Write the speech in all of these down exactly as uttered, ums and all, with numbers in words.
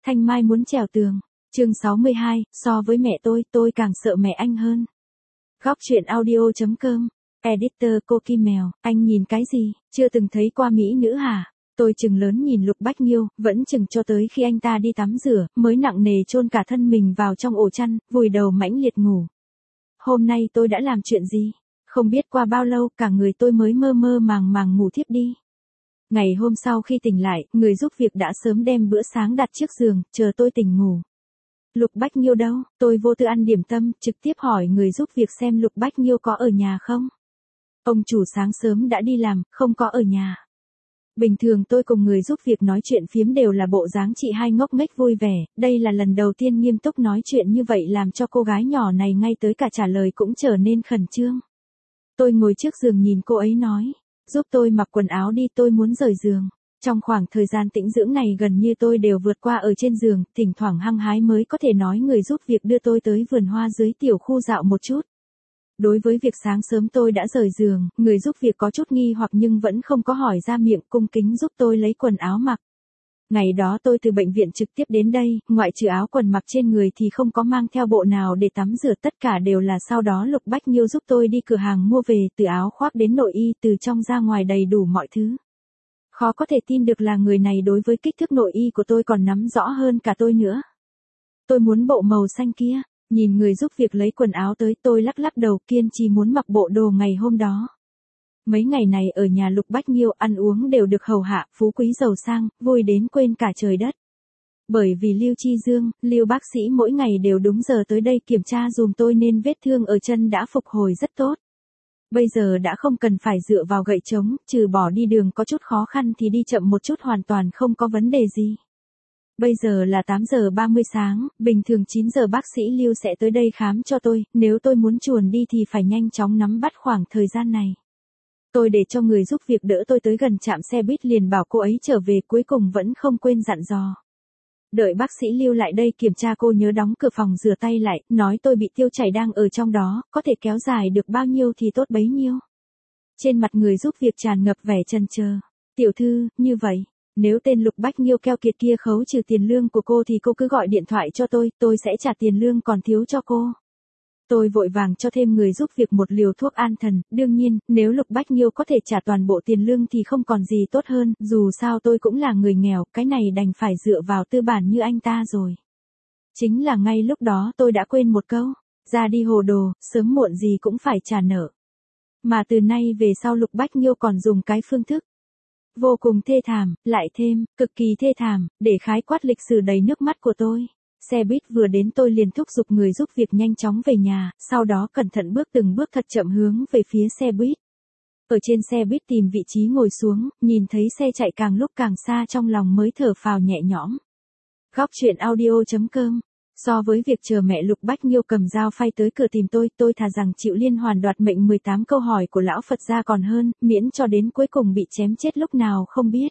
Thanh Mai muốn trèo tường. Chương sáu mươi hai, so với mẹ tôi, tôi càng sợ mẹ anh hơn. Góc truyện audio chấm com. Editor cô Kim Mèo, anh nhìn cái gì, chưa từng thấy qua mỹ nữ hả? Tôi chừng lớn nhìn Lục Bách Nghiêu, vẫn chừng cho tới khi anh ta đi tắm rửa, mới nặng nề chôn cả thân mình vào trong ổ chăn, vùi đầu mãnh liệt ngủ. Hôm nay tôi đã làm chuyện gì? Không biết qua bao lâu, cả người tôi mới mơ mơ màng màng ngủ thiếp đi. Ngày hôm sau khi tỉnh lại, người giúp việc đã sớm đem bữa sáng đặt trước giường, chờ tôi tỉnh ngủ. Lục Bách Nghiêu đâu? Tôi vô tư ăn điểm tâm, trực tiếp hỏi người giúp việc xem Lục Bách Nghiêu có ở nhà không. Ông chủ sáng sớm đã đi làm, không có ở nhà. Bình thường tôi cùng người giúp việc nói chuyện phiếm đều là bộ dáng chị hai ngốc nghếch vui vẻ, đây là lần đầu tiên nghiêm túc nói chuyện như vậy làm cho cô gái nhỏ này ngay tới cả trả lời cũng trở nên khẩn trương. Tôi ngồi trước giường nhìn cô ấy nói, giúp tôi mặc quần áo đi, tôi muốn rời giường. Trong khoảng thời gian tĩnh dưỡng này gần như tôi đều vượt qua ở trên giường, thỉnh thoảng hăng hái mới có thể nói người giúp việc đưa tôi tới vườn hoa dưới tiểu khu dạo một chút. Đối với việc sáng sớm tôi đã rời giường, người giúp việc có chút nghi hoặc nhưng vẫn không có hỏi ra miệng, cung kính giúp tôi lấy quần áo mặc. Ngày đó tôi từ bệnh viện trực tiếp đến đây, ngoại trừ áo quần mặc trên người thì không có mang theo bộ nào để tắm rửa, tất cả đều là sau đó Lục Bách Nghiêu giúp tôi đi cửa hàng mua về, từ áo khoác đến nội y, từ trong ra ngoài đầy đủ mọi thứ. Khó có thể tin được là người này đối với kích thước nội y của tôi còn nắm rõ hơn cả tôi nữa. Tôi muốn bộ màu xanh kia. Nhìn người giúp việc lấy quần áo tới, tôi lắc lắc đầu, kiên trì muốn mặc bộ đồ ngày hôm đó. Mấy ngày này ở nhà Lục Bách Nghiêu ăn uống đều được hầu hạ, phú quý giàu sang, vui đến quên cả trời đất. Bởi vì Lưu Chi Dương, Lưu bác sĩ mỗi ngày đều đúng giờ tới đây kiểm tra dùm tôi nên vết thương ở chân đã phục hồi rất tốt. Bây giờ đã không cần phải dựa vào gậy trống, trừ bỏ đi đường có chút khó khăn thì đi chậm một chút hoàn toàn không có vấn đề gì. Bây giờ là tám giờ ba mươi sáng, bình thường chín giờ bác sĩ Lưu sẽ tới đây khám cho tôi, nếu tôi muốn chuồn đi thì phải nhanh chóng nắm bắt khoảng thời gian này. Tôi để cho người giúp việc đỡ tôi tới gần trạm xe buýt liền bảo cô ấy trở về, cuối cùng vẫn không quên dặn dò. Đợi bác sĩ Lưu lại đây kiểm tra cô nhớ đóng cửa phòng rửa tay lại, nói tôi bị tiêu chảy đang ở trong đó, có thể kéo dài được bao nhiêu thì tốt bấy nhiêu. Trên mặt người giúp việc tràn ngập vẻ chần chờ. Tiểu thư, như vậy. Nếu tên Lục Bách Nghiêu keo kiệt kia khấu trừ tiền lương của cô thì cô cứ gọi điện thoại cho tôi, tôi sẽ trả tiền lương còn thiếu cho cô. Tôi vội vàng cho thêm người giúp việc một liều thuốc an thần, đương nhiên, nếu Lục Bách Nghiêu có thể trả toàn bộ tiền lương thì không còn gì tốt hơn, dù sao tôi cũng là người nghèo, cái này đành phải dựa vào tư bản như anh ta rồi. Chính là ngay lúc đó tôi đã quên một câu, ra đi hồ đồ, sớm muộn gì cũng phải trả nợ. Mà từ nay về sau Lục Bách Nghiêu còn dùng cái phương thức vô cùng thê thảm, lại thêm, cực kỳ thê thảm, để khái quát lịch sử đầy nước mắt của tôi. Xe buýt vừa đến tôi liền thúc giục người giúp việc nhanh chóng về nhà, sau đó cẩn thận bước từng bước thật chậm hướng về phía xe buýt. Ở trên xe buýt tìm vị trí ngồi xuống, nhìn thấy xe chạy càng lúc càng xa trong lòng mới thở phào nhẹ nhõm. Góc truyện audio chấm com. So với việc chờ mẹ Lục Bách Nghiêu cầm dao phay tới cửa tìm tôi, tôi thà rằng chịu liên hoàn đoạt mệnh mười tám câu hỏi của lão Phật gia còn hơn, miễn cho đến cuối cùng bị chém chết lúc nào không biết.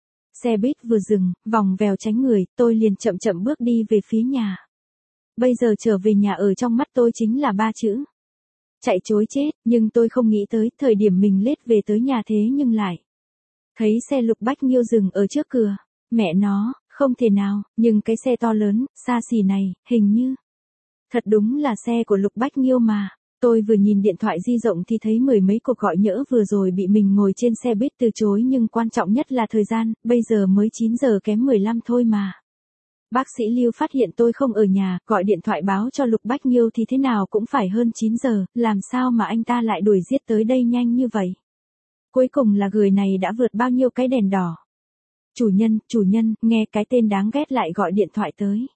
Xe buýt vừa dừng, vòng vèo tránh người, tôi liền chậm chậm bước đi về phía nhà. Bây giờ trở về nhà ở trong mắt tôi chính là ba chữ. Chạy chối chết, nhưng tôi không nghĩ tới, thời điểm mình lết về tới nhà thế nhưng lại. Thấy xe Lục Bách Nghiêu dừng ở trước cửa, mẹ nó. Không thể nào, nhưng cái xe to lớn, xa xỉ này, hình như. Thật đúng là xe của Lục Bách Nghiêu mà. Tôi vừa nhìn điện thoại di động thì thấy mười mấy cuộc gọi nhỡ vừa rồi bị mình ngồi trên xe buýt từ chối, nhưng quan trọng nhất là thời gian, bây giờ mới chín giờ kém mười lăm thôi mà. Bác sĩ Lưu phát hiện tôi không ở nhà, gọi điện thoại báo cho Lục Bách Nghiêu thì thế nào cũng phải hơn chín giờ, làm sao mà anh ta lại đuổi giết tới đây nhanh như vậy. Cuối cùng là người này đã vượt bao nhiêu cái đèn đỏ. Chủ nhân, chủ nhân, nghe cái tên đáng ghét lại gọi điện thoại tới.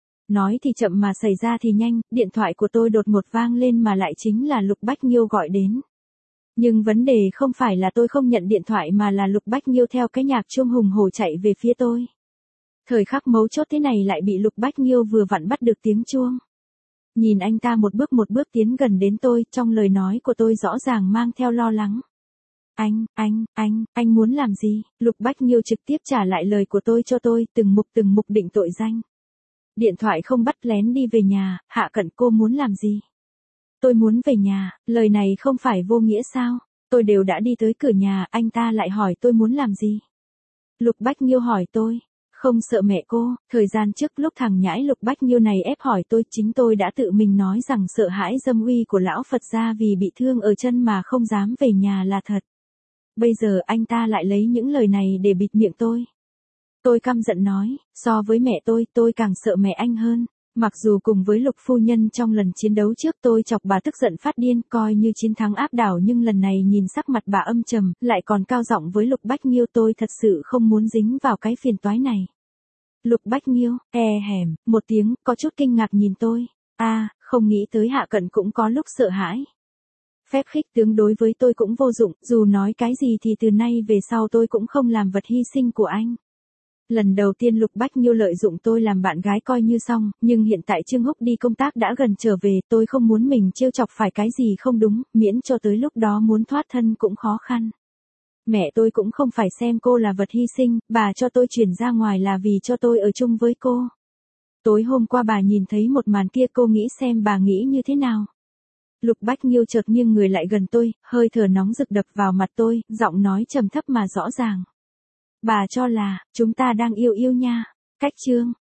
Nói thì chậm mà xảy ra thì nhanh, điện thoại của tôi đột ngột vang lên mà lại chính là Lục Bách Nghiêu gọi đến. Nhưng vấn đề không phải là tôi không nhận điện thoại mà là Lục Bách Nghiêu theo cái nhạc chuông hùng hổ chạy về phía tôi. Thời khắc mấu chốt thế này lại bị Lục Bách Nghiêu vừa vặn bắt được tiếng chuông. Nhìn anh ta một bước một bước tiến gần đến tôi, trong lời nói của tôi rõ ràng mang theo lo lắng. Anh, anh, anh, anh muốn làm gì? Lục Bách Nghiêu trực tiếp trả lại lời của tôi cho tôi, từng mục từng mục định tội danh. Điện thoại không bắt, lén đi về nhà, Hạ Cận cô muốn làm gì? Tôi muốn về nhà, lời này không phải vô nghĩa sao? Tôi đều đã đi tới cửa nhà, anh ta lại hỏi tôi muốn làm gì? Lục Bách Nghiêu hỏi tôi, Không sợ mẹ cô, thời gian trước lúc thằng nhãi Lục Bách Nhiêu này ép hỏi tôi, chính tôi đã tự mình nói rằng sợ hãi dâm uy của lão Phật gia vì bị thương ở chân mà không dám về nhà là thật. Bây giờ anh ta lại lấy những lời này để bịt miệng tôi. Tôi căm giận nói, so với mẹ tôi, tôi càng sợ mẹ anh hơn. Mặc dù cùng với Lục phu nhân trong lần chiến đấu trước tôi chọc bà tức giận phát điên coi như chiến thắng áp đảo, nhưng lần này nhìn sắc mặt bà âm trầm, lại còn cao giọng với Lục Bách Nhiêu, tôi thật sự không muốn dính vào cái phiền toái này. Lục Bách Nhiêu, e hẻm, một tiếng, có chút kinh ngạc nhìn tôi. a à, không nghĩ tới Hạ Cận cũng có lúc sợ hãi. Phép khích tướng đối với tôi cũng vô dụng, dù nói cái gì thì từ nay về sau tôi cũng không làm vật hy sinh của anh. Lần đầu tiên Lục Bách Nhiêu lợi dụng tôi làm bạn gái coi như xong, nhưng hiện tại Trương Húc đi công tác đã gần trở về, tôi không muốn mình trêu chọc phải cái gì không đúng, miễn cho tới lúc đó muốn thoát thân cũng khó khăn. Mẹ tôi cũng không phải xem cô là vật hy sinh, bà cho tôi chuyển ra ngoài là vì cho tôi ở chung với cô. Tối hôm qua bà nhìn thấy một màn kia, cô nghĩ xem bà nghĩ như thế nào. Lục Bách Nhiêu chợt nghiêng người lại gần tôi, hơi thở nóng rực đập vào mặt tôi, giọng nói trầm thấp mà rõ ràng. Bà cho là, chúng ta đang yêu yêu nha. Cách chương.